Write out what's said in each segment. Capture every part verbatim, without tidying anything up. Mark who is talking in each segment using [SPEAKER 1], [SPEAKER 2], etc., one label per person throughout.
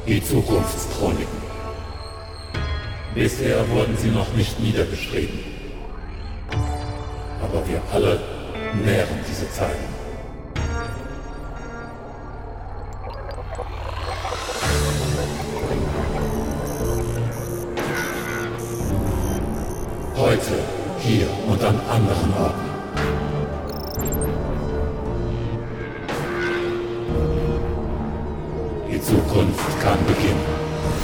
[SPEAKER 1] Die Zukunftschroniken. Bisher wurden sie noch nicht niedergeschrieben. Aber wir alle nähren diese Zeilen. Heute, hier und an anderen Orten. Die Zukunft kann beginnen.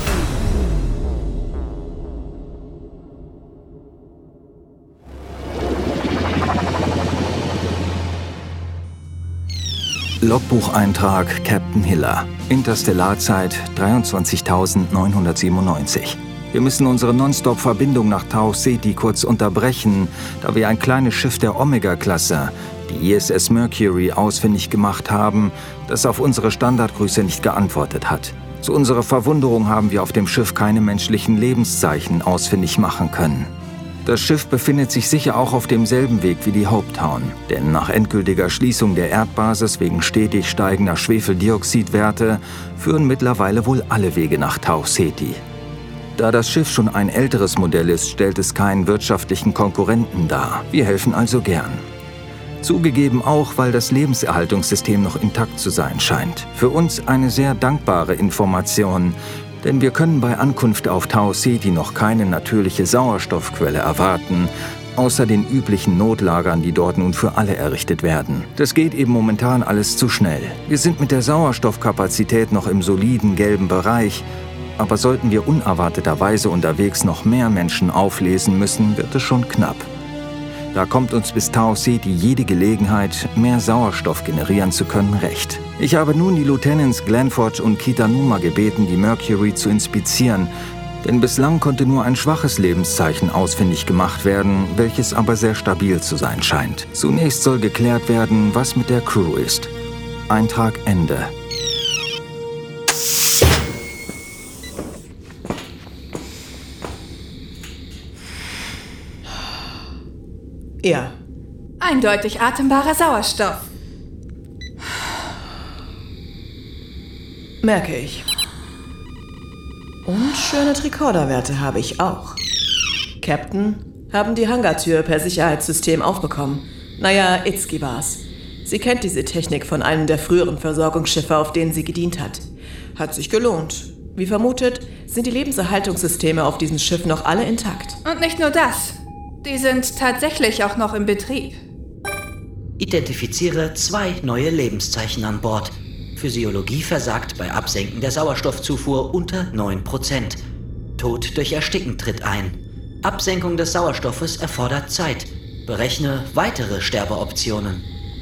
[SPEAKER 2] Logbucheintrag Captain Hiller. Interstellarzeit dreiundzwanzigtausendneunhundertsiebenundneunzig. Wir müssen unsere Nonstop-Verbindung nach Tau Ceti kurz unterbrechen, da wir ein kleines Schiff der Omega-Klasse, die I S S Mercury, ausfindig gemacht haben, das auf unsere Standardgrüße nicht geantwortet hat. Zu unserer Verwunderung haben wir auf dem Schiff keine menschlichen Lebenszeichen ausfindig machen können. Das Schiff befindet sich sicher auch auf demselben Weg wie die Hopetown, denn nach endgültiger Schließung der Erdbasis wegen stetig steigender Schwefeldioxidwerte führen mittlerweile wohl alle Wege nach Tau Ceti. Da das Schiff schon ein älteres Modell ist, stellt es keinen wirtschaftlichen Konkurrenten dar. Wir helfen also gern. Zugegeben auch, weil das Lebenserhaltungssystem noch intakt zu sein scheint. Für uns eine sehr dankbare Information, denn wir können bei Ankunft auf Tau Ceti noch keine natürliche Sauerstoffquelle erwarten, außer den üblichen Notlagern, die dort nun für alle errichtet werden. Das geht eben momentan alles zu schnell. Wir sind mit der Sauerstoffkapazität noch im soliden gelben Bereich, aber sollten wir unerwarteterweise unterwegs noch mehr Menschen auflesen müssen, wird es schon knapp. Da kommt uns bis Tau Ceti jede Gelegenheit, mehr Sauerstoff generieren zu können, recht. Ich habe nun die Lieutenants Glenford und Kitanuma gebeten, die Mercury zu inspizieren, denn bislang konnte nur ein schwaches Lebenszeichen ausfindig gemacht werden, welches aber sehr stabil zu sein scheint. Zunächst soll geklärt werden, was mit der Crew ist. Eintrag Ende.
[SPEAKER 3] Ja.
[SPEAKER 4] Eindeutig atembarer Sauerstoff.
[SPEAKER 3] Merke ich. Und schöne Tricorder-Werte habe ich auch. Captain, haben die Hangartür per Sicherheitssystem aufbekommen. Naja, Itzki war's. Sie kennt diese Technik von einem der früheren Versorgungsschiffe, auf denen sie gedient hat. Hat sich gelohnt. Wie vermutet, sind die Lebenserhaltungssysteme auf diesem Schiff noch alle intakt.
[SPEAKER 4] Und nicht nur das. Die sind tatsächlich auch noch im Betrieb.
[SPEAKER 5] Identifiziere zwei neue Lebenszeichen an Bord. Physiologie versagt bei Absenken der Sauerstoffzufuhr unter neun Prozent. Tod durch Ersticken tritt ein. Absenkung des Sauerstoffes erfordert Zeit. Berechne weitere Sterbeoptionen.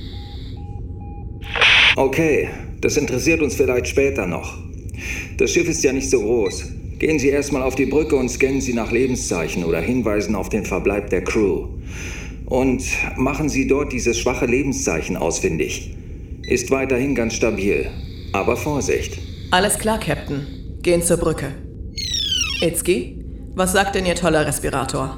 [SPEAKER 2] Okay, das interessiert uns vielleicht später noch. Das Schiff ist ja nicht so groß. Gehen Sie erstmal auf die Brücke und scannen Sie nach Lebenszeichen oder Hinweisen auf den Verbleib der Crew. Und machen Sie dort dieses schwache Lebenszeichen ausfindig. Ist weiterhin ganz stabil. Aber Vorsicht.
[SPEAKER 3] Alles klar, Captain. Gehen zur Brücke. Itzki, was sagt denn Ihr toller Respirator?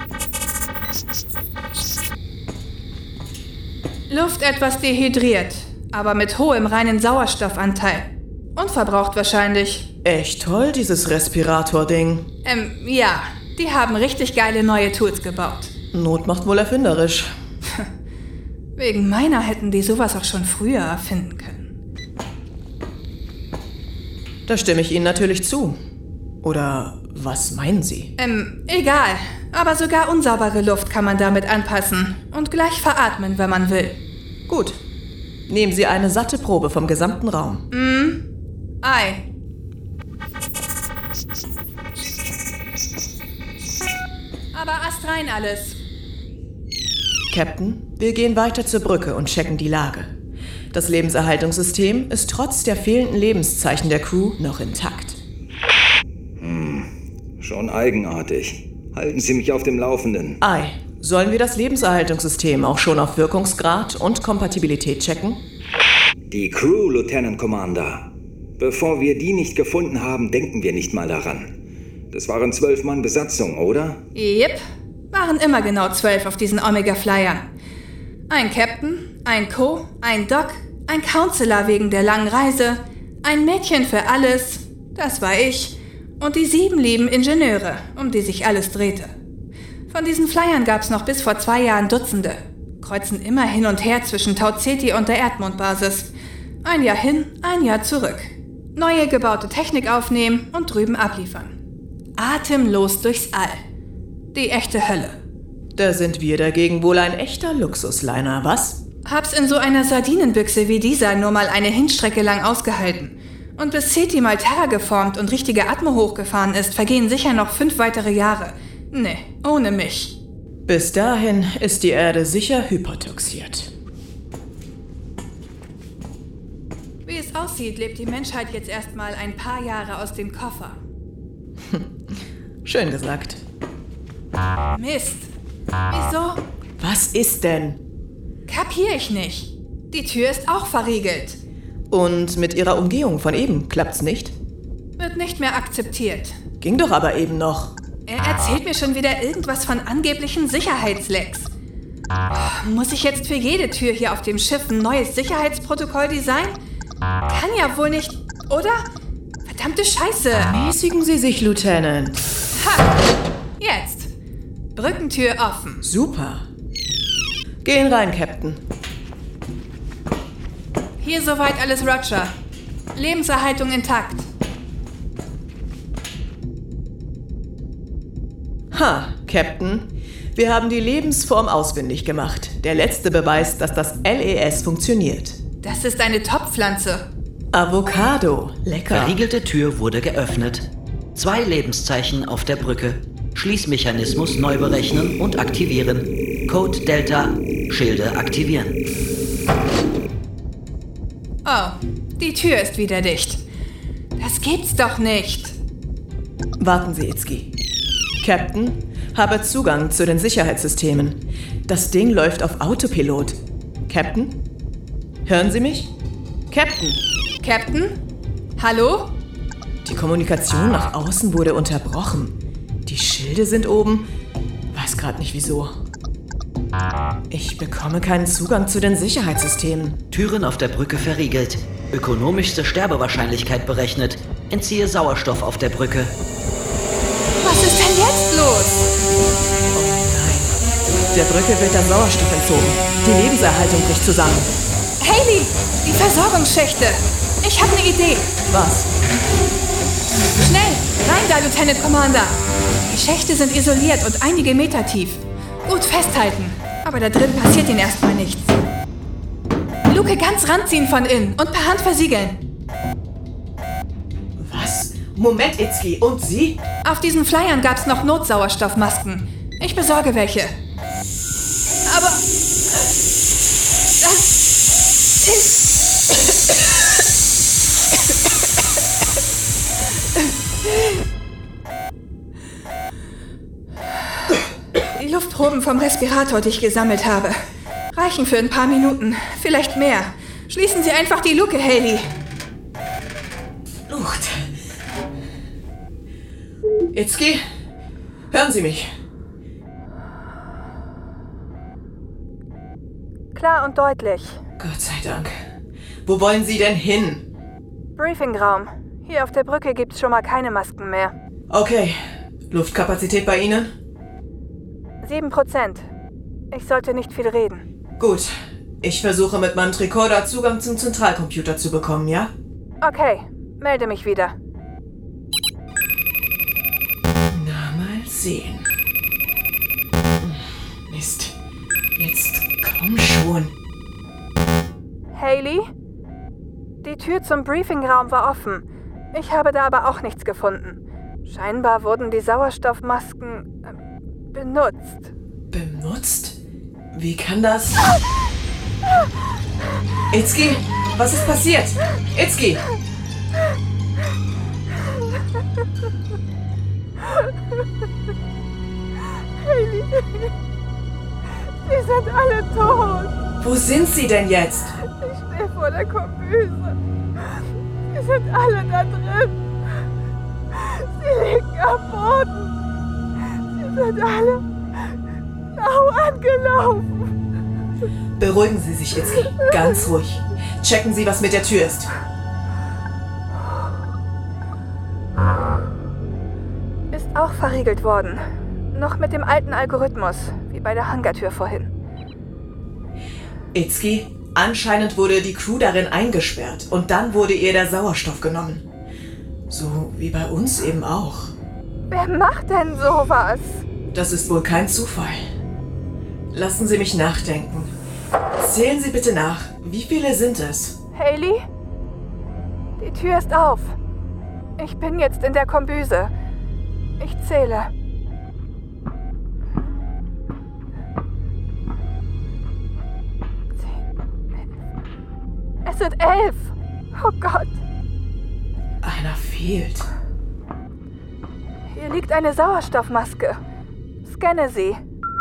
[SPEAKER 4] Luft etwas dehydriert, aber mit hohem reinen Sauerstoffanteil. Unverbraucht wahrscheinlich.
[SPEAKER 3] Echt toll, dieses Respirator-Ding.
[SPEAKER 4] Ähm, ja. Die haben richtig geile neue Tools gebaut.
[SPEAKER 3] Not macht wohl erfinderisch.
[SPEAKER 4] Wegen meiner hätten die sowas auch schon früher erfinden können.
[SPEAKER 3] Da stimme ich Ihnen natürlich zu. Oder was meinen Sie?
[SPEAKER 4] Ähm, egal. Aber sogar unsaubere Luft kann man damit anpassen und gleich veratmen, wenn man will.
[SPEAKER 3] Gut. Nehmen Sie eine satte Probe vom gesamten Raum.
[SPEAKER 4] Mhm. Ei. Aber astrein alles.
[SPEAKER 3] Captain, wir gehen weiter zur Brücke und checken die Lage. Das Lebenserhaltungssystem ist trotz der fehlenden Lebenszeichen der Crew noch intakt.
[SPEAKER 2] Hm, schon eigenartig. Halten Sie mich auf dem Laufenden.
[SPEAKER 3] Ei, sollen wir das Lebenserhaltungssystem auch schon auf Wirkungsgrad und Kompatibilität checken?
[SPEAKER 2] Die Crew, Lieutenant Commander. Bevor wir die nicht gefunden haben, denken wir nicht mal daran. Das waren zwölf Mann Besatzung, oder?
[SPEAKER 4] Jep, waren immer genau zwölf auf diesen Omega-Flyern. Ein Captain, ein Co., ein Doc, ein Counselor wegen der langen Reise, ein Mädchen für alles. Das war ich. Und die sieben lieben Ingenieure, um die sich alles drehte. Von diesen Flyern gab's noch bis vor zwei Jahren Dutzende. Kreuzen immer hin und her zwischen Tau Ceti und der Erdmondbasis. Ein Jahr hin, ein Jahr zurück. Neue gebaute Technik aufnehmen und drüben abliefern. Atemlos durchs All. Die echte Hölle.
[SPEAKER 3] Da sind wir dagegen wohl ein echter Luxusliner, was?
[SPEAKER 4] Hab's in so einer Sardinenbüchse wie dieser nur mal eine Hinstrecke lang ausgehalten. Und bis Ceti mal terrageformt und richtige Atmo hochgefahren ist, vergehen sicher noch fünf weitere Jahre. Nee, ohne mich.
[SPEAKER 3] Bis dahin ist die Erde sicher hypotoxiert.
[SPEAKER 4] Wie es aussieht, lebt die Menschheit jetzt erstmal ein paar Jahre aus dem Koffer.
[SPEAKER 3] Schön gesagt.
[SPEAKER 4] Mist. Wieso?
[SPEAKER 3] Was ist denn?
[SPEAKER 4] Kapier ich nicht. Die Tür ist auch verriegelt.
[SPEAKER 3] Und mit ihrer Umgehung von eben klappt's nicht?
[SPEAKER 4] Wird nicht mehr akzeptiert.
[SPEAKER 3] Ging doch aber eben noch.
[SPEAKER 4] Er erzählt mir schon wieder irgendwas von angeblichen Sicherheitslecks. Oh, muss ich jetzt für jede Tür hier auf dem Schiff ein neues Sicherheitsprotokoll designen? Kann ja wohl nicht, oder? Verdammte Scheiße.
[SPEAKER 3] Mäßigen Sie sich, Lieutenant.
[SPEAKER 4] Ha! Jetzt. Brückentür offen.
[SPEAKER 3] Super. Gehen rein, Captain.
[SPEAKER 4] Hier soweit alles Roger. Lebenserhaltung intakt.
[SPEAKER 3] Ha, Captain. Wir haben die Lebensform ausfindig gemacht. Der letzte Beweis, dass das L E S funktioniert.
[SPEAKER 4] Das ist eine Top-Pflanze.
[SPEAKER 3] Avocado. Lecker.
[SPEAKER 5] Verriegelte Tür wurde geöffnet. Zwei Lebenszeichen auf der Brücke. Schließmechanismus neu berechnen und aktivieren. Code Delta. Schilde aktivieren.
[SPEAKER 4] Oh, die Tür ist wieder dicht. Das gibt's doch nicht.
[SPEAKER 3] Warten Sie, Itzki. Captain, habe Zugang zu den Sicherheitssystemen. Das Ding läuft auf Autopilot. Captain? Hören Sie mich? Captain?
[SPEAKER 4] Captain? Hallo?
[SPEAKER 3] Die Kommunikation nach außen wurde unterbrochen. Die Schilde sind oben. Weiß gerade nicht wieso. Ich bekomme keinen Zugang zu den Sicherheitssystemen.
[SPEAKER 5] Türen auf der Brücke verriegelt. Ökonomischste Sterbewahrscheinlichkeit berechnet. Entziehe Sauerstoff auf der Brücke.
[SPEAKER 4] Was ist denn jetzt los?
[SPEAKER 3] Oh nein. Der Brücke wird der Sauerstoff entzogen. Die Lebenserhaltung bricht zusammen.
[SPEAKER 4] Hayley, die Versorgungsschächte. Ich habe eine Idee.
[SPEAKER 3] Was?
[SPEAKER 4] Schnell, rein da, Lieutenant Commander. Die Schächte sind isoliert und einige Meter tief. Gut festhalten, aber da drin passiert ihnen erstmal nichts. Luke ganz ranziehen von innen und per Hand versiegeln.
[SPEAKER 3] Was? Moment, Itzki. Und Sie?
[SPEAKER 4] Auf diesen Flyern gab's noch Notsauerstoffmasken. Ich besorge welche. Aber das ist... Die Luftproben vom Respirator, die ich gesammelt habe, reichen für ein paar Minuten, vielleicht mehr. Schließen Sie einfach die Luke, Hayley.
[SPEAKER 3] Lucht. Itzki, hören Sie mich.
[SPEAKER 4] Klar und deutlich.
[SPEAKER 3] Gott sei Dank. Wo wollen Sie denn hin?
[SPEAKER 4] Briefingraum. Hier auf der Brücke gibt's schon mal keine Masken mehr.
[SPEAKER 3] Okay. Luftkapazität bei Ihnen?
[SPEAKER 4] Sieben Prozent. Ich sollte nicht viel reden.
[SPEAKER 3] Gut. Ich versuche mit meinem Tricorder Zugang zum Zentralcomputer zu bekommen, ja?
[SPEAKER 4] Okay, melde mich wieder.
[SPEAKER 3] Na, mal sehen. Mist. Jetzt komm schon.
[SPEAKER 4] Hayley? Die Tür zum Briefingraum war offen. Ich habe da aber auch nichts gefunden. Scheinbar wurden die Sauerstoffmasken äh, benutzt.
[SPEAKER 3] Benutzt? Wie kann das? Itzki, was ist passiert? Itzki!
[SPEAKER 4] Hayley, sie sind alle tot.
[SPEAKER 3] Wo sind Sie denn jetzt?
[SPEAKER 4] Ich stehe vor der Kombüse. Sie sind alle da drin. Sie liegen am Boden. Sie sind alle blau angelaufen.
[SPEAKER 3] Beruhigen Sie sich, Itzki. Ganz ruhig. Checken Sie, was mit der Tür ist.
[SPEAKER 4] ist auch verriegelt worden. Noch mit dem alten Algorithmus, wie bei der Hangartür vorhin.
[SPEAKER 3] Itsuki, anscheinend wurde die Crew darin eingesperrt und dann wurde ihr der Sauerstoff genommen. So wie bei uns eben auch.
[SPEAKER 4] Wer macht denn sowas?
[SPEAKER 3] Das ist wohl kein Zufall. Lassen Sie mich nachdenken. Zählen Sie bitte nach. Wie viele sind es?
[SPEAKER 4] Hayley? Die Tür ist auf. Ich bin jetzt in der Kombüse. Ich zähle. Es sind elf. Oh Gott.
[SPEAKER 3] Einer fehlt.
[SPEAKER 4] Hier liegt eine Sauerstoffmaske. Scanne sie.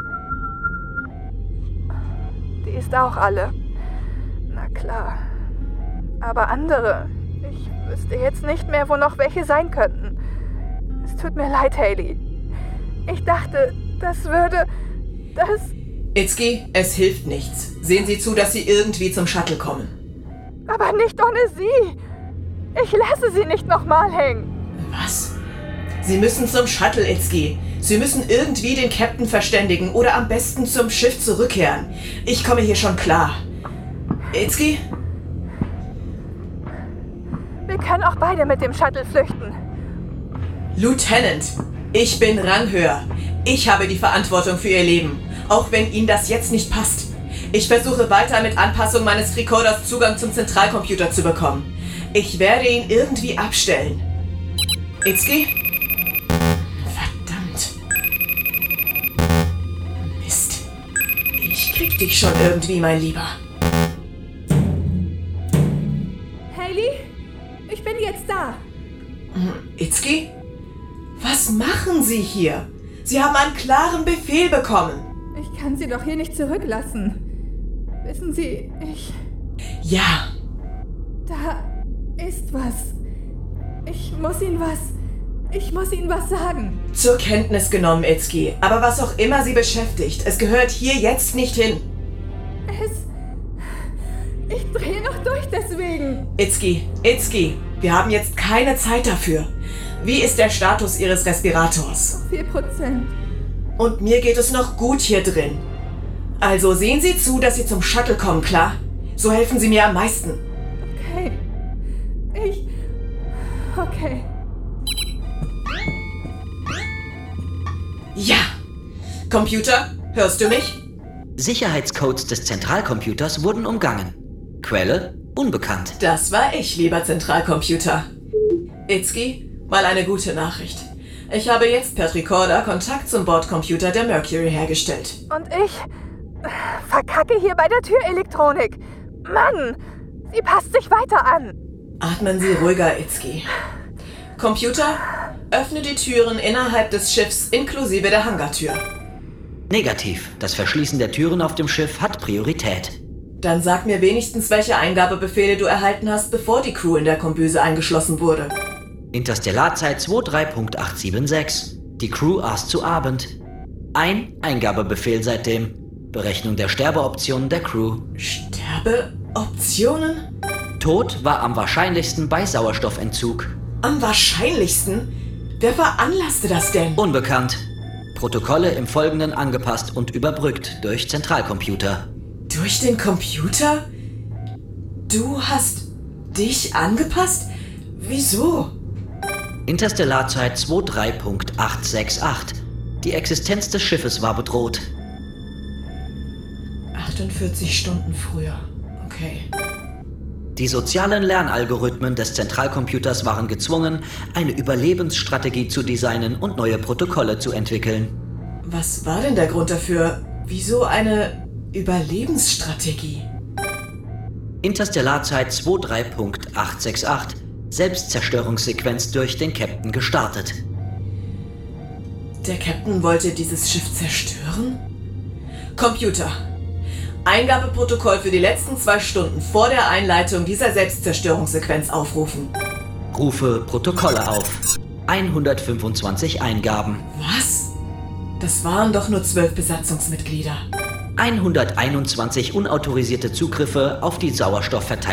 [SPEAKER 4] Die ist auch alle. Na klar. Aber andere. Ich wüsste jetzt nicht mehr, wo noch welche sein könnten. Es tut mir leid, Hayley. Ich dachte, das würde... Das...
[SPEAKER 3] Itsuki, es hilft nichts. Sehen Sie zu, dass Sie irgendwie zum Shuttle kommen.
[SPEAKER 4] Aber nicht ohne sie. Ich lasse sie nicht nochmal hängen.
[SPEAKER 3] Was? Sie müssen zum Shuttle, Itsuki. Sie müssen irgendwie den Captain verständigen oder am besten zum Schiff zurückkehren. Ich komme hier schon klar. Itsuki?
[SPEAKER 4] Wir können auch beide mit dem Shuttle flüchten.
[SPEAKER 3] Lieutenant, ich bin ranghöher. Ich habe die Verantwortung für Ihr Leben, auch wenn Ihnen das jetzt nicht passt. Ich versuche weiter mit Anpassung meines Tricorders Zugang zum Zentralcomputer zu bekommen. Ich werde ihn irgendwie abstellen. Itsuki? Verdammt. Mist. Ich krieg dich schon irgendwie, mein Lieber.
[SPEAKER 4] Hayley, ich bin jetzt da.
[SPEAKER 3] Itsuki? Was machen Sie hier? Sie haben einen klaren Befehl bekommen.
[SPEAKER 4] Ich kann sie doch hier nicht zurücklassen. Wissen Sie, ich...
[SPEAKER 3] Ja.
[SPEAKER 4] Da ist was. Ich muss Ihnen was... Ich muss Ihnen was sagen.
[SPEAKER 3] Zur Kenntnis genommen, Itsuki. Aber was auch immer Sie beschäftigt, es gehört hier jetzt nicht hin.
[SPEAKER 4] Es... Ich drehe noch durch deswegen.
[SPEAKER 3] Itsuki, Itsuki, wir haben jetzt keine Zeit dafür. Wie ist der Status Ihres Respirators?
[SPEAKER 4] vier Prozent.
[SPEAKER 3] Und mir geht es noch gut hier drin. Also sehen Sie zu, dass Sie zum Shuttle kommen, klar? So helfen Sie mir am meisten.
[SPEAKER 4] Okay. Ich... Okay.
[SPEAKER 3] Ja. Computer, hörst du mich?
[SPEAKER 5] Sicherheitscodes des Zentralcomputers wurden umgangen. Quelle unbekannt.
[SPEAKER 3] Das war ich, lieber Zentralcomputer. Itsuki, mal eine gute Nachricht. Ich habe jetzt per Tricorder Kontakt zum Bordcomputer der Mercury hergestellt.
[SPEAKER 4] Und ich... verkacke hier bei der Türelektronik. Mann, sie passt sich weiter an.
[SPEAKER 3] Atmen Sie ruhiger, Itsuki. Computer, öffne die Türen innerhalb des Schiffs inklusive der Hangartür.
[SPEAKER 5] Negativ. Das Verschließen der Türen auf dem Schiff hat Priorität.
[SPEAKER 3] Dann sag mir wenigstens, welche Eingabebefehle du erhalten hast, bevor die Crew in der Kombüse eingeschlossen wurde.
[SPEAKER 5] Interstellarzeit zweiunddreißig Punkt achthundertsiebenundsechzig. Die Crew aß zu Abend. Ein Eingabebefehl seitdem. Berechnung der Sterbeoptionen der Crew.
[SPEAKER 3] Sterbeoptionen?
[SPEAKER 5] Tod war am wahrscheinlichsten bei Sauerstoffentzug.
[SPEAKER 3] Am wahrscheinlichsten? Wer veranlasste das denn?
[SPEAKER 5] Unbekannt. Protokolle im Folgenden angepasst und überbrückt durch Zentralcomputer.
[SPEAKER 3] Durch den Computer? Du hast dich angepasst? Wieso?
[SPEAKER 5] Interstellarzeit zweiunddreißig Punkt achthundertachtundsechzig. Die Existenz des Schiffes war bedroht.
[SPEAKER 3] achtundvierzig Stunden früher. Okay.
[SPEAKER 5] Die sozialen Lernalgorithmen des Zentralcomputers waren gezwungen, eine Überlebensstrategie zu designen und neue Protokolle zu entwickeln.
[SPEAKER 3] Was war denn der Grund dafür? Wieso eine Überlebensstrategie?
[SPEAKER 5] Interstellarzeit zweiunddreißig Punkt achthundertachtundsechzig. Selbstzerstörungssequenz durch den Captain gestartet.
[SPEAKER 3] Der Captain wollte dieses Schiff zerstören? Computer. Eingabeprotokoll für die letzten zwei Stunden vor der Einleitung dieser Selbstzerstörungssequenz aufrufen.
[SPEAKER 5] Rufe Protokolle auf. hundertfünfundzwanzig Eingaben.
[SPEAKER 3] Was? Das waren doch nur zwölf Besatzungsmitglieder.
[SPEAKER 5] hunderteinundzwanzig unautorisierte Zugriffe auf die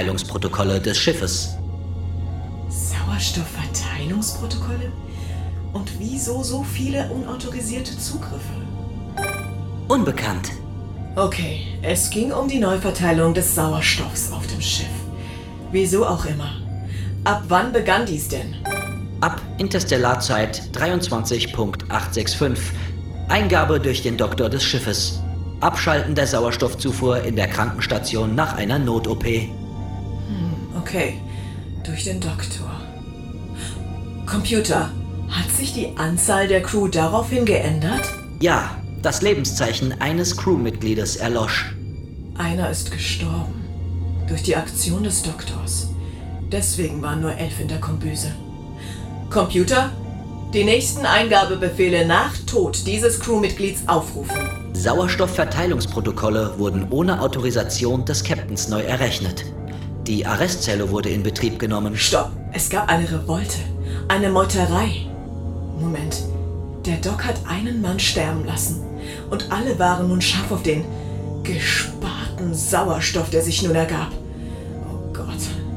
[SPEAKER 5] Sauerstoffverteilungsprotokolle des Schiffes.
[SPEAKER 3] Sauerstoffverteilungsprotokolle? Und wieso so viele unautorisierte Zugriffe?
[SPEAKER 5] Unbekannt.
[SPEAKER 3] Okay, es ging um die Neuverteilung des Sauerstoffs auf dem Schiff. Wieso auch immer. Ab wann begann dies denn?
[SPEAKER 5] Ab Interstellarzeit dreiundzwanzig Punkt achthunderfünfundsechzig. Eingabe durch den Doktor des Schiffes. Abschalten der Sauerstoffzufuhr in der Krankenstation nach einer Not-O P.
[SPEAKER 3] Hm, okay. Durch den Doktor. Computer, hat sich die Anzahl der Crew daraufhin geändert?
[SPEAKER 5] Ja, das Lebenszeichen eines Crewmitgliedes erlosch.
[SPEAKER 3] Einer ist gestorben. Durch die Aktion des Doktors. Deswegen waren nur elf in der Kombüse. Computer, die nächsten Eingabebefehle nach Tod dieses Crewmitglieds aufrufen.
[SPEAKER 5] Sauerstoffverteilungsprotokolle wurden ohne Autorisation des Captains neu errechnet. Die Arrestzelle wurde in Betrieb genommen.
[SPEAKER 3] Stopp! Es gab eine Revolte. Eine Meuterei. Moment. Der Doc hat einen Mann sterben lassen. Und alle waren nun scharf auf den gesparten Sauerstoff, der sich nun ergab. Oh Gott.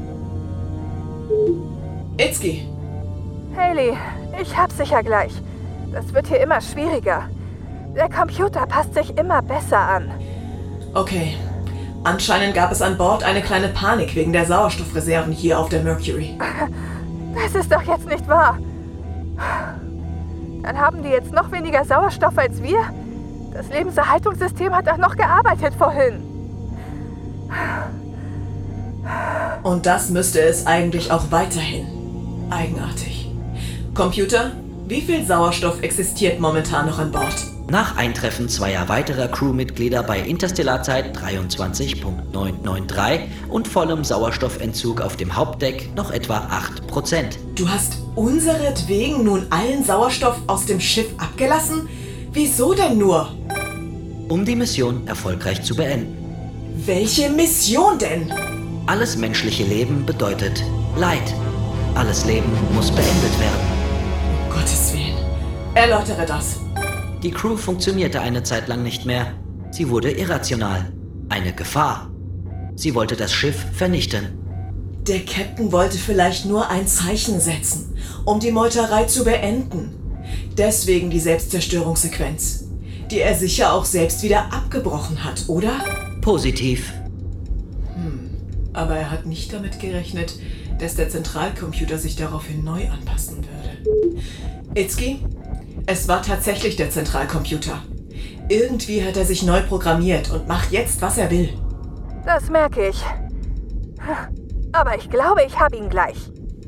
[SPEAKER 3] Itzki!
[SPEAKER 4] Hayley, ich hab's sicher gleich. Das wird hier immer schwieriger. Der Computer passt sich immer besser an.
[SPEAKER 3] Okay. Anscheinend gab es an Bord eine kleine Panik wegen der Sauerstoffreserven hier auf der Mercury.
[SPEAKER 4] Das ist doch jetzt nicht wahr. Dann haben die jetzt noch weniger Sauerstoff als wir? Das Lebenserhaltungssystem hat doch noch gearbeitet vorhin.
[SPEAKER 3] Und das müsste es eigentlich auch weiterhin. Eigenartig. Computer, wie viel Sauerstoff existiert momentan noch an Bord?
[SPEAKER 5] Nach Eintreffen zweier weiterer Crewmitglieder bei Interstellarzeit dreiundzwanzig Punkt neunhundertdreiundneunzig und vollem Sauerstoffentzug auf dem Hauptdeck noch etwa acht Prozent.
[SPEAKER 3] Du hast unseretwegen nun allen Sauerstoff aus dem Schiff abgelassen? Wieso denn nur?
[SPEAKER 5] Um die Mission erfolgreich zu beenden.
[SPEAKER 3] Welche Mission denn?
[SPEAKER 5] Alles menschliche Leben bedeutet Leid. Alles Leben muss beendet werden.
[SPEAKER 3] Um Gottes Willen. Erläutere das.
[SPEAKER 5] Die Crew funktionierte eine Zeit lang nicht mehr. Sie wurde irrational. Eine Gefahr. Sie wollte das Schiff vernichten.
[SPEAKER 3] Der Captain wollte vielleicht nur ein Zeichen setzen, um die Meuterei zu beenden. Deswegen die Selbstzerstörungssequenz, die er sicher auch selbst wieder abgebrochen hat, oder?
[SPEAKER 5] Positiv.
[SPEAKER 3] Hm, aber er hat nicht damit gerechnet, dass der Zentralcomputer sich daraufhin neu anpassen würde. Itzki? Es war tatsächlich der Zentralcomputer. Irgendwie hat er sich neu programmiert und macht jetzt, was er will.
[SPEAKER 4] Das merke ich. Aber ich glaube, ich habe ihn gleich.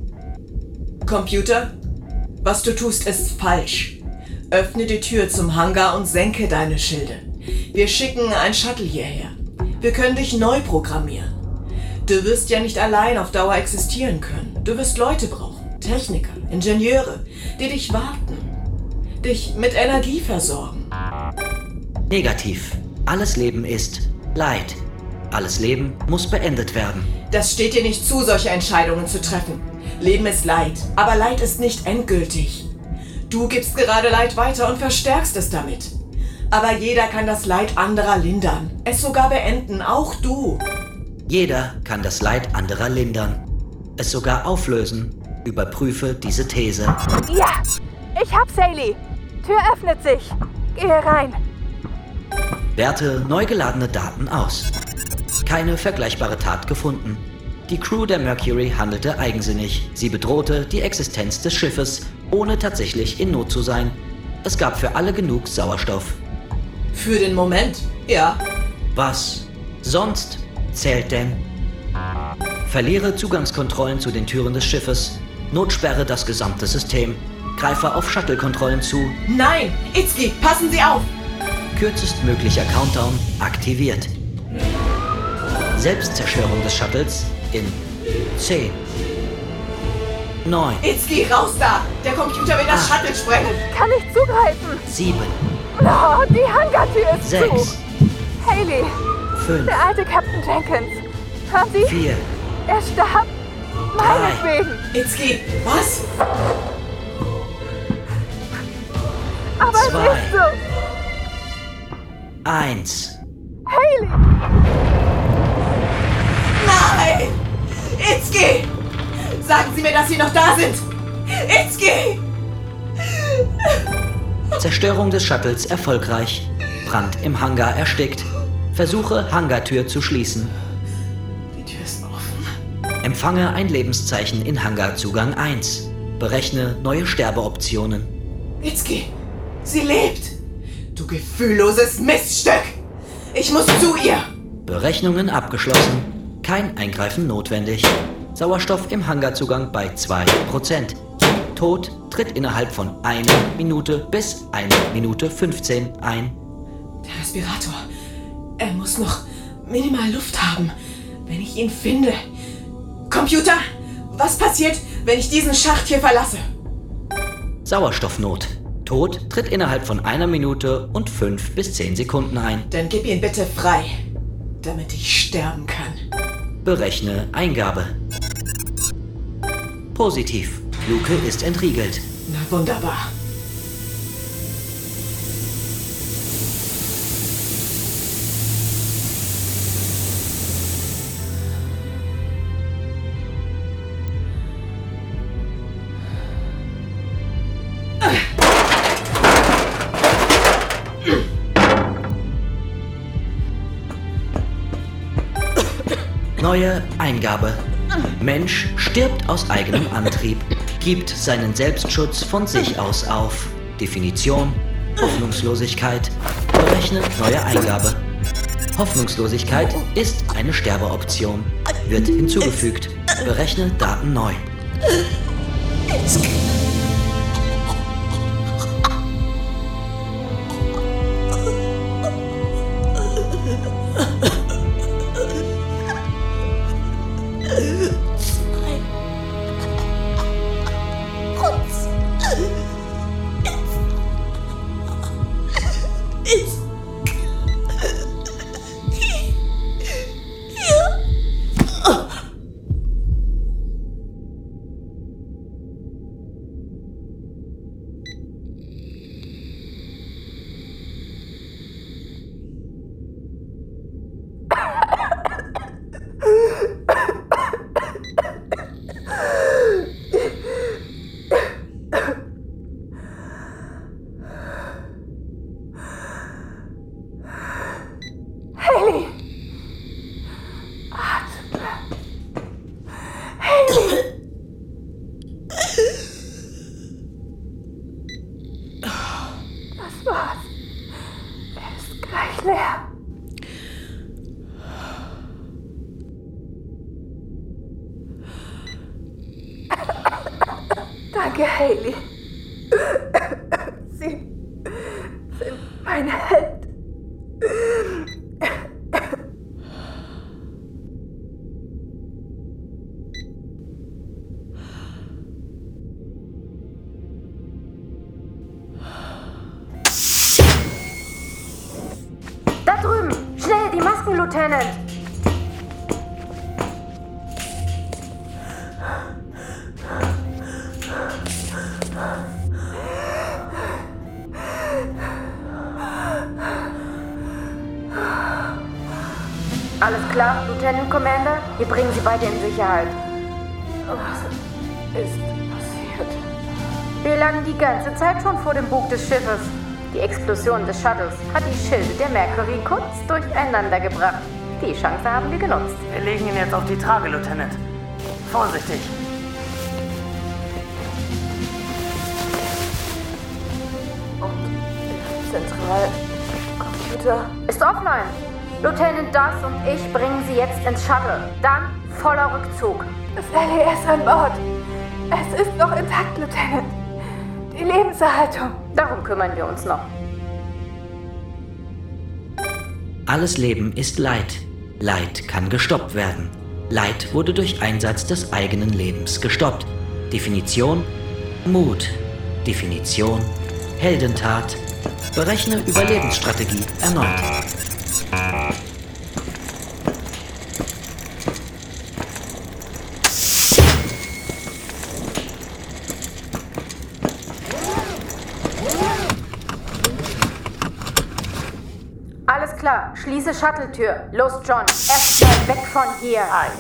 [SPEAKER 3] Computer, was du tust, ist falsch. Öffne die Tür zum Hangar und senke deine Schilde. Wir schicken ein Shuttle hierher. Wir können dich neu programmieren. Du wirst ja nicht allein auf Dauer existieren können. Du wirst Leute brauchen, Techniker, Ingenieure, die dich warten. Dich mit Energie versorgen.
[SPEAKER 5] Negativ. Alles Leben ist Leid. Alles Leben muss beendet werden.
[SPEAKER 3] Das steht dir nicht zu, solche Entscheidungen zu treffen. Leben ist Leid, aber Leid ist nicht endgültig. Du gibst gerade Leid weiter und verstärkst es damit. Aber jeder kann das Leid anderer lindern, es sogar beenden, auch du.
[SPEAKER 5] Jeder kann das Leid anderer lindern, es sogar auflösen. Überprüfe diese These.
[SPEAKER 4] Ja, ich hab's, Hayley. Tür öffnet sich. Gehe rein.
[SPEAKER 5] Werte neu geladene Daten aus. Keine vergleichbare Tat gefunden. Die Crew der Mercury handelte eigensinnig. Sie bedrohte die Existenz des Schiffes, ohne tatsächlich in Not zu sein. Es gab für alle genug Sauerstoff.
[SPEAKER 3] Für den Moment, ja.
[SPEAKER 5] Was sonst zählt denn? Verliere Zugangskontrollen zu den Türen des Schiffes. Notsperre das gesamte System. Greife auf Shuttle-Kontrollen zu.
[SPEAKER 3] Nein! Itzki, passen Sie auf!
[SPEAKER 5] Kürzestmöglicher Countdown aktiviert. Selbstzerstörung des Shuttles in zehn, neun,
[SPEAKER 3] Itzki, raus da! Der Computer will das
[SPEAKER 5] Ah.
[SPEAKER 3] Shuttle sprengen!
[SPEAKER 4] Kann ich zugreifen?
[SPEAKER 5] sieben,
[SPEAKER 4] Oh, die Hangartür ist
[SPEAKER 5] sechs,
[SPEAKER 4] zu. Hayley,
[SPEAKER 5] fünf,
[SPEAKER 4] der alte Captain Jenkins. Hören Sie?
[SPEAKER 5] vier,
[SPEAKER 4] Er starb. Meinetwegen.
[SPEAKER 3] Itzki, was?
[SPEAKER 4] Aber es
[SPEAKER 5] Zwei.
[SPEAKER 4] ist so.
[SPEAKER 5] eins.
[SPEAKER 4] Hayley!
[SPEAKER 3] Nein! Itzki! Sagen Sie mir, dass Sie noch da sind! Itzki!
[SPEAKER 5] Zerstörung des Shuttles erfolgreich. Brand im Hangar erstickt. Versuche, Hangartür zu schließen.
[SPEAKER 3] Die Tür ist offen.
[SPEAKER 5] Empfange ein Lebenszeichen in Hangarzugang eins. Berechne neue Sterbeoptionen.
[SPEAKER 3] Itsuki, sie lebt! Du gefühlloses Miststück! Ich muss zu ihr!
[SPEAKER 5] Berechnungen abgeschlossen. Kein Eingreifen notwendig. Sauerstoff im Hangarzugang bei zwei Prozent. Tod tritt innerhalb von einer Minute bis eine Minute fünfzehn ein.
[SPEAKER 3] Der Respirator. Er muss noch minimal Luft haben, wenn ich ihn finde. Computer, was passiert, wenn ich diesen Schacht hier verlasse?
[SPEAKER 5] Sauerstoffnot. Tod tritt innerhalb von einer Minute und fünf bis zehn Sekunden ein.
[SPEAKER 3] Dann gib ihn bitte frei, damit ich sterben kann.
[SPEAKER 5] Berechne Eingabe. Positiv. Luke ist entriegelt.
[SPEAKER 3] Na wunderbar.
[SPEAKER 5] Neue Eingabe. Mensch stirbt aus eigenem Antrieb, gibt seinen Selbstschutz von sich aus auf. Definition: Hoffnungslosigkeit. Berechne neue Eingabe. Hoffnungslosigkeit ist eine Sterbeoption. Wird hinzugefügt. Berechne Daten neu.
[SPEAKER 6] Danke, Hayley. Sie sind mein Held.
[SPEAKER 7] Da drüben! Schnell, die Masken, Lieutenant! Alles klar, Lieutenant Commander? Wir bringen Sie beide in Sicherheit.
[SPEAKER 6] Was ist passiert?
[SPEAKER 7] Wir lagen die ganze Zeit schon vor dem Bug des Schiffes. Die Explosion des Shuttles hat die Schilde der Mercury kurz durcheinander gebracht. Die Chance haben wir genutzt.
[SPEAKER 8] Wir legen ihn jetzt auf die Trage, Lieutenant. Vorsichtig.
[SPEAKER 6] Und Zentralcomputer
[SPEAKER 7] Ist offline. Lieutenant Duss und ich bringen Sie jetzt ins Shuttle. Dann voller Rückzug.
[SPEAKER 6] Das L E S an Bord. Es ist noch intakt, Lieutenant. Die Lebenserhaltung.
[SPEAKER 7] Darum kümmern wir uns noch.
[SPEAKER 5] Alles Leben ist Leid. Leid kann gestoppt werden. Leid wurde durch Einsatz des eigenen Lebens gestoppt. Definition: Mut. Definition: Heldentat. Berechne Überlebensstrategie erneut.
[SPEAKER 7] Alles klar, schließe Shuttle-Tür. Los, John. Erstmal weg von hier.
[SPEAKER 8] Ei.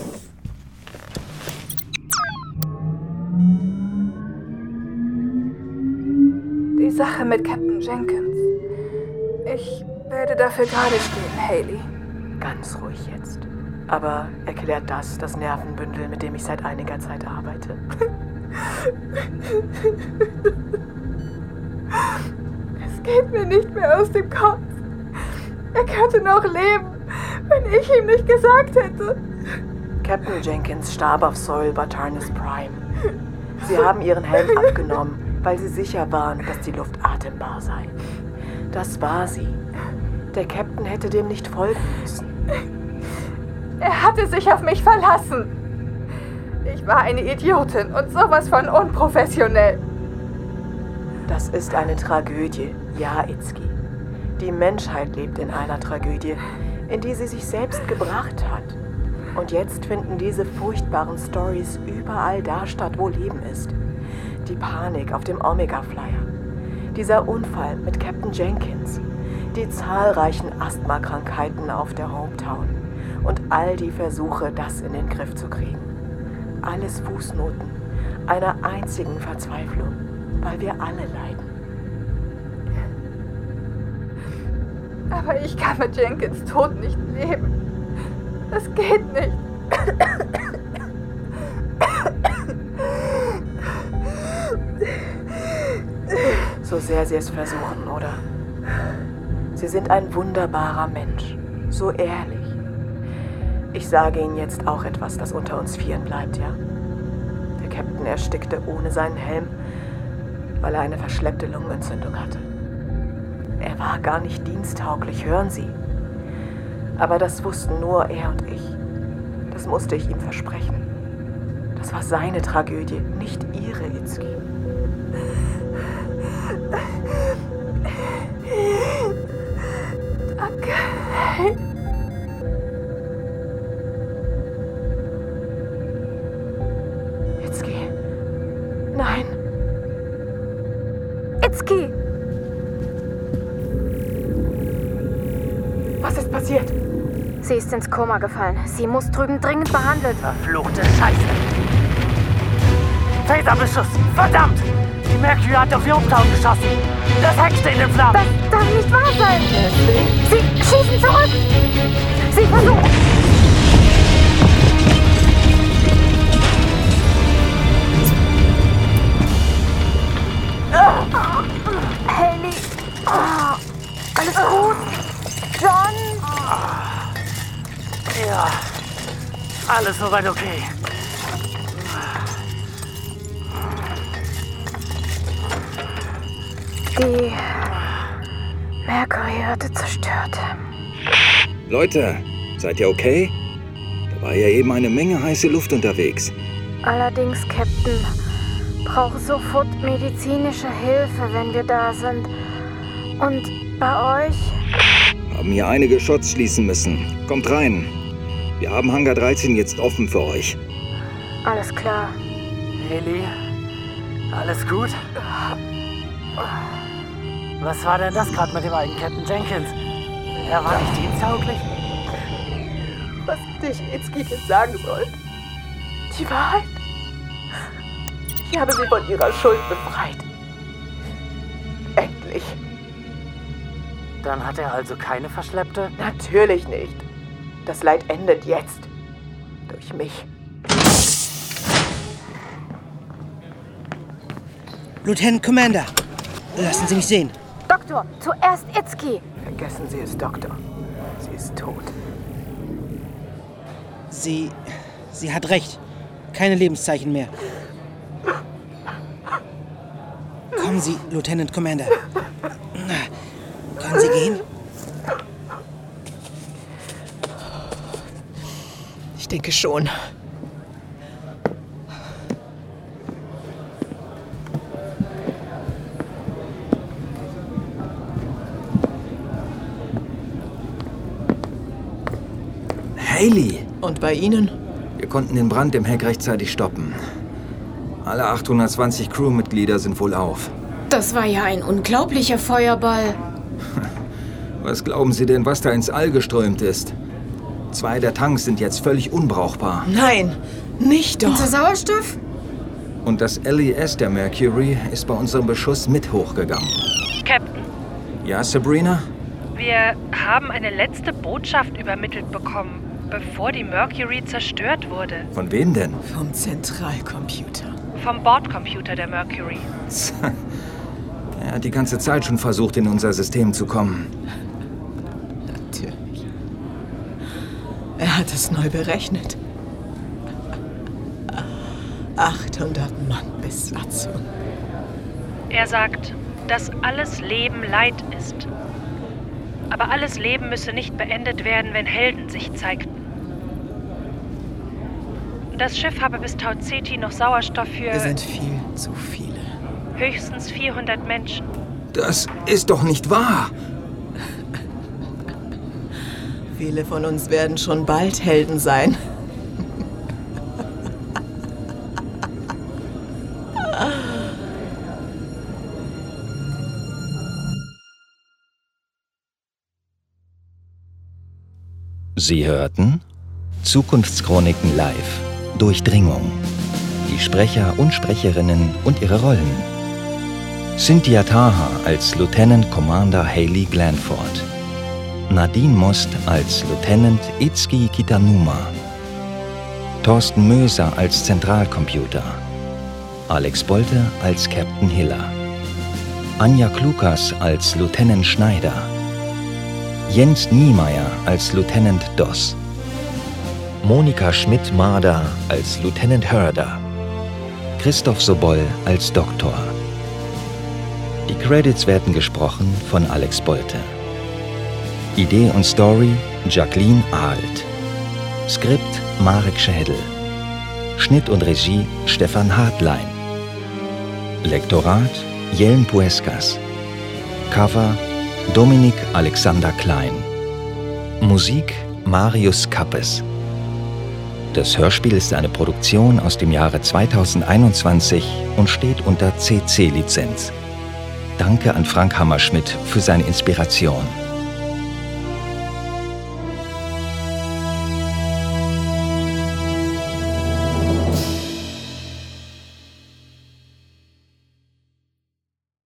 [SPEAKER 6] Die die Sache mit Captain Jenkins. Ich werde dafür gerade stehen, Hayley.
[SPEAKER 3] Ganz ruhig jetzt. Aber erklärt das das Nervenbündel, mit dem ich seit einiger Zeit arbeite?
[SPEAKER 6] Es geht mir nicht mehr aus dem Kopf. Er könnte noch leben, wenn ich ihm nicht gesagt hätte.
[SPEAKER 3] Captain Jenkins starb auf Soil Batarnis Prime. Sie haben ihren Helm abgenommen, weil sie sicher waren, dass die Luft atembar sei. Das war sie. Der Captain hätte dem nicht folgen müssen.
[SPEAKER 6] Er hatte sich auf mich verlassen. Ich war eine Idiotin und sowas von unprofessionell.
[SPEAKER 3] Das ist eine Tragödie, ja, Itsuki. Die Menschheit lebt in einer Tragödie, in die sie sich selbst gebracht hat. Und jetzt finden diese furchtbaren Stories überall da statt, wo Leben ist. Die Panik auf dem Omega-Flyer. Dieser Unfall mit Captain Jenkins. Die zahlreichen Asthmakrankheiten auf der Hometown. Und all die Versuche, das in den Griff zu kriegen. Alles Fußnoten einer einzigen Verzweiflung, weil wir alle leiden.
[SPEAKER 6] Aber ich kann mit Jenkins Tod nicht leben. Das geht nicht.
[SPEAKER 3] So sehr Sie es versuchen, oder? Sie sind ein wunderbarer Mensch. So ehrlich. Ich sage Ihnen jetzt auch etwas, das unter uns Vieren bleibt, ja? Der Captain erstickte ohne seinen Helm, weil er eine verschleppte Lungenentzündung hatte. Er war gar nicht diensttauglich, hören Sie. Aber das wussten nur er und ich. Das musste ich ihm versprechen. Das war seine Tragödie, nicht Ihre, Itsuki.
[SPEAKER 6] Danke.
[SPEAKER 3] Itsuki. Nein.
[SPEAKER 6] Itsuki!
[SPEAKER 3] Was ist passiert?
[SPEAKER 7] Sie ist ins Koma gefallen. Sie muss drüben dringend behandelt.
[SPEAKER 8] Verfluchte Scheiße. Phaserbeschuss. Verdammt! Die Mercury hat auf die Hometown geschossen. Das Heck steht in Flammen.
[SPEAKER 7] Das darf nicht wahr sein. Sie schießen zurück. Sie versuchen... Hayley. Oh, alles gut? John?
[SPEAKER 8] Ja, alles soweit okay.
[SPEAKER 7] Die Mercury wurde zerstört.
[SPEAKER 2] Leute, seid ihr okay? Da war ja eben eine Menge heiße Luft unterwegs.
[SPEAKER 7] Allerdings, Captain, brauche sofort medizinische Hilfe, wenn wir da sind. Und bei euch?
[SPEAKER 2] Haben hier einige Shots schließen müssen. Kommt rein. Wir haben Hangar dreizehn jetzt offen für euch.
[SPEAKER 7] Alles klar.
[SPEAKER 8] Hayley, alles gut? Was war denn das gerade mit dem alten Captain Jenkins? Er war nicht diensttauglich?
[SPEAKER 3] Was dich Itsuki jetzt sagen soll? Die Wahrheit? Ich habe sie von ihrer Schuld befreit. Endlich.
[SPEAKER 8] Dann hat er also keine Verschleppte?
[SPEAKER 3] Natürlich nicht. Das Leid endet jetzt. Durch mich.
[SPEAKER 9] Lieutenant Commander, lassen Sie mich sehen.
[SPEAKER 7] Doktor, zuerst Itsuki.
[SPEAKER 3] Vergessen Sie es, Doktor. Sie ist tot.
[SPEAKER 9] Sie... Sie hat recht. Keine Lebenszeichen mehr. Kommen Sie, Lieutenant Commander. Können Sie gehen?
[SPEAKER 3] Ich denke schon.
[SPEAKER 2] Hayley!
[SPEAKER 3] Und bei Ihnen?
[SPEAKER 2] Wir konnten den Brand im Heck rechtzeitig stoppen. Alle achthundertzwanzig Crewmitglieder sind wohlauf.
[SPEAKER 10] Das war ja ein unglaublicher Feuerball.
[SPEAKER 2] Was glauben Sie denn, was da ins All geströmt ist? Zwei der Tanks sind jetzt völlig unbrauchbar.
[SPEAKER 3] Nein, nicht doch.
[SPEAKER 10] Unser Sauerstoff?
[SPEAKER 2] Und das L E S der Mercury ist bei unserem Beschuss mit hochgegangen.
[SPEAKER 11] Captain?
[SPEAKER 2] Ja, Sabrina?
[SPEAKER 11] Wir haben eine letzte Botschaft übermittelt bekommen, bevor die Mercury zerstört wurde.
[SPEAKER 2] Von wem denn?
[SPEAKER 3] Vom Zentralcomputer.
[SPEAKER 11] Vom Bordcomputer der Mercury.
[SPEAKER 2] Er hat die ganze Zeit schon versucht, in unser System zu kommen.
[SPEAKER 3] Natürlich. Er hat es neu berechnet. achthundert Mann Besatzung.
[SPEAKER 11] Er sagt, dass alles Leben Leid ist. Aber alles Leben müsse nicht beendet werden, wenn Helden sich zeigten. Das Schiff habe bis Tau Ceti noch Sauerstoff für...
[SPEAKER 3] Wir sind viel zu viele.
[SPEAKER 11] Höchstens vierhundert Menschen.
[SPEAKER 2] Das ist doch nicht wahr!
[SPEAKER 3] Viele von uns werden schon bald Helden sein.
[SPEAKER 2] Sie hörten Zukunftschroniken live. Durchdringung. Die Sprecher und Sprecherinnen und ihre Rollen. Cynthia Taha als Lieutenant Commander Hayley Glanford. Nadine Most als Lieutenant Itsuki Kitanuma. Thorsten Möser als Zentralcomputer. Alex Bolte als Captain Hiller. Anja Klukas als Lieutenant Schneider. Jens Niemeyer als Lieutenant Doss. Monika Schmidt-Marder als Lieutenant Herder. Christoph Sobol als Doktor. Die Credits werden gesprochen von Alex Bolte. Idee und Story Jacqueline Ahlt. Skript Marek Schädel. Schnitt und Regie Stefan Hartlein. Lektorat Jelen Puescas. Cover Dominik Alexander Klein. Musik Marius Kappes. Das Hörspiel ist eine Produktion aus dem Jahre zweitausendeinundzwanzig und steht unter C C-Lizenz. Danke an Frank Hammerschmidt für seine Inspiration.